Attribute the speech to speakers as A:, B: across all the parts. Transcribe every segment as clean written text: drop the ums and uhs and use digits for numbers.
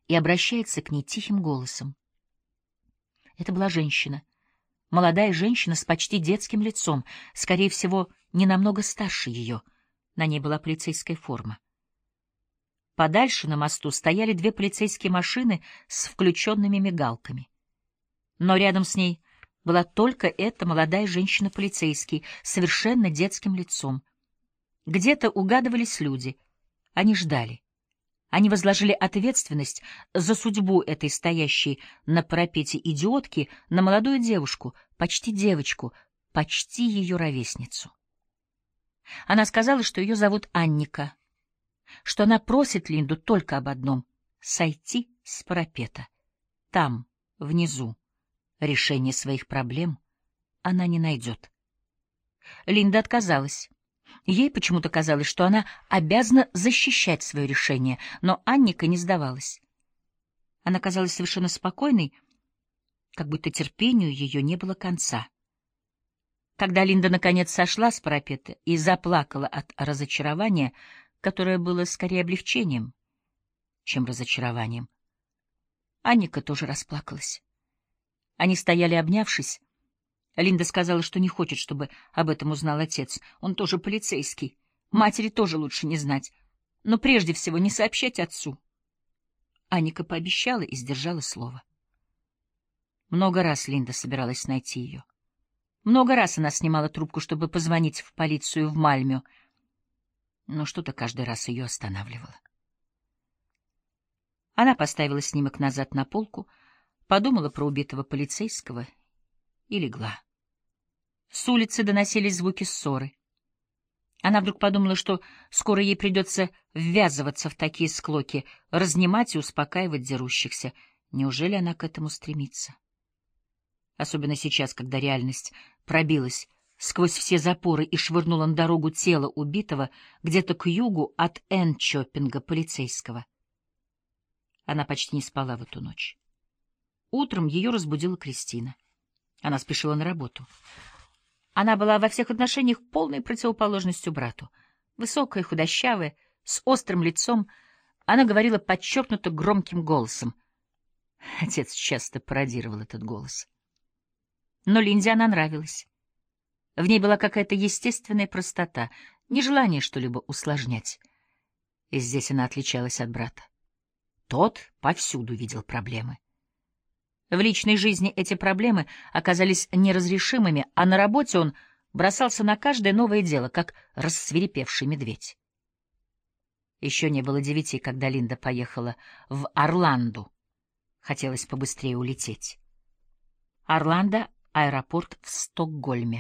A: и обращается к ней тихим голосом. Это была женщина, молодая женщина с почти детским лицом, скорее всего, не намного старше ее. На ней была полицейская форма. Подальше на мосту стояли две полицейские машины с включенными мигалками. Но рядом с ней была только эта молодая женщина-полицейский, совершенно детским лицом. Где-то угадывались люди. Они ждали. Они возложили ответственность за судьбу этой стоящей на парапете идиотки на молодую девушку, почти девочку, почти ее ровесницу. Она сказала, что ее зовут Анника, что она просит Линду только об одном — сойти с парапета. Там, внизу, решение своих проблем она не найдет. Линда отказалась. Ей почему-то казалось, что она обязана защищать свое решение, но Анника не сдавалась. Она казалась совершенно спокойной, как будто терпению ее не было конца. Когда Линда наконец сошла с парапета и заплакала от разочарования, которое было скорее облегчением, чем разочарованием, Анника тоже расплакалась. Они стояли, обнявшись. Линда сказала, что не хочет, чтобы об этом узнал отец. Он тоже полицейский. Матери тоже лучше не знать. Но прежде всего не сообщать отцу. Анника пообещала и сдержала слово. Много раз Линда собиралась найти ее. Много раз она снимала трубку, чтобы позвонить в полицию в Мальмё. Но что-то каждый раз ее останавливало. Она поставила снимок назад на полку, подумала про убитого полицейского и легла. С улицы доносились звуки ссоры. Она вдруг подумала, что скоро ей придется ввязываться в такие склоки, разнимать и успокаивать дерущихся. Неужели она к этому стремится? Особенно сейчас, когда реальность пробилась сквозь все запоры и швырнула на дорогу тело убитого где-то к югу от Энчопинга полицейского. Она почти не спала в эту ночь. Утром ее разбудила Кристина. Она спешила на работу. Она была во всех отношениях полной противоположностью брату. Высокая, худощавая, с острым лицом, она говорила подчеркнуто громким голосом. Отец часто пародировал этот голос. Но Линде она нравилась. В ней была какая-то естественная простота, нежелание что-либо усложнять. И здесь она отличалась от брата. Тот повсюду видел проблемы. В личной жизни эти проблемы оказались неразрешимыми, а на работе он бросался на каждое новое дело, как рассвирепевший медведь. Еще не было 9, когда Линда поехала в Орланду. Хотелось побыстрее улететь. Орландо — аэропорт в Стокгольме.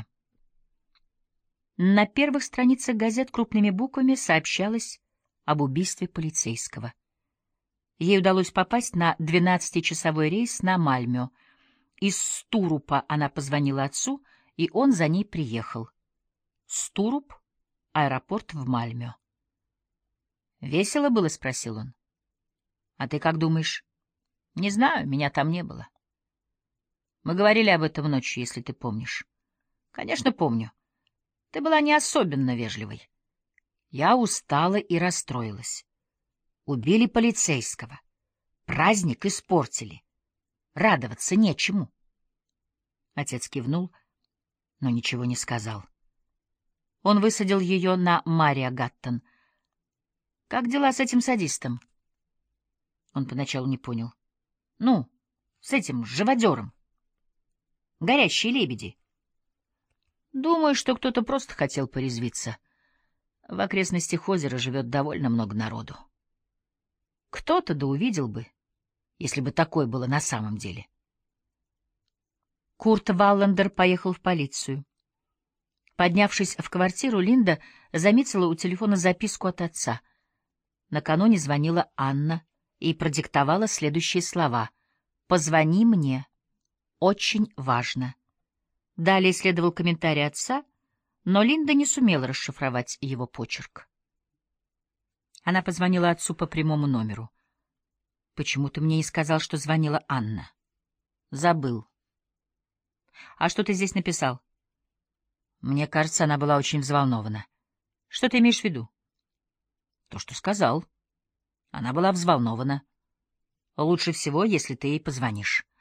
A: На первых страницах газет крупными буквами сообщалось об убийстве полицейского. Ей удалось попасть на 12-часовой рейс на Мальмё. Из Стурупа она позвонила отцу, и он за ней приехал. Стуруп — аэропорт в Мальмё. «Весело было?» — спросил он. «А ты как думаешь?» «Не знаю, меня там не было». «Мы говорили об этом ночью, если ты помнишь». «Конечно, помню. Ты была не особенно вежливой». Я устала и расстроилась. Убили полицейского. Праздник испортили. Радоваться нечему. Отец кивнул, но ничего не сказал. Он высадил ее на Мария Гаттон. «Как дела с этим садистом?» Он поначалу не понял. «Ну, с этим живодером. Горящие лебеди». «Думаю, что кто-то просто хотел порезвиться. В окрестностях озера живет довольно много народу. Кто-то да увидел бы, если бы такое было на самом деле». Курт Валлендер поехал в полицию. Поднявшись в квартиру, Линда заметила у телефона записку от отца. Накануне звонила Анна и продиктовала следующие слова: «Позвони мне. Очень важно». Далее следовал комментарий отца, но Линда не сумела расшифровать его почерк. Она позвонила отцу по прямому номеру. «Почему ты мне не сказал, что звонила Анна?» «Забыл». «А что ты здесь написал?» «Мне кажется, она была очень взволнована». «Что ты имеешь в виду?» «То, что сказал. Она была взволнована». Лучше всего, если ты ей позвонишь.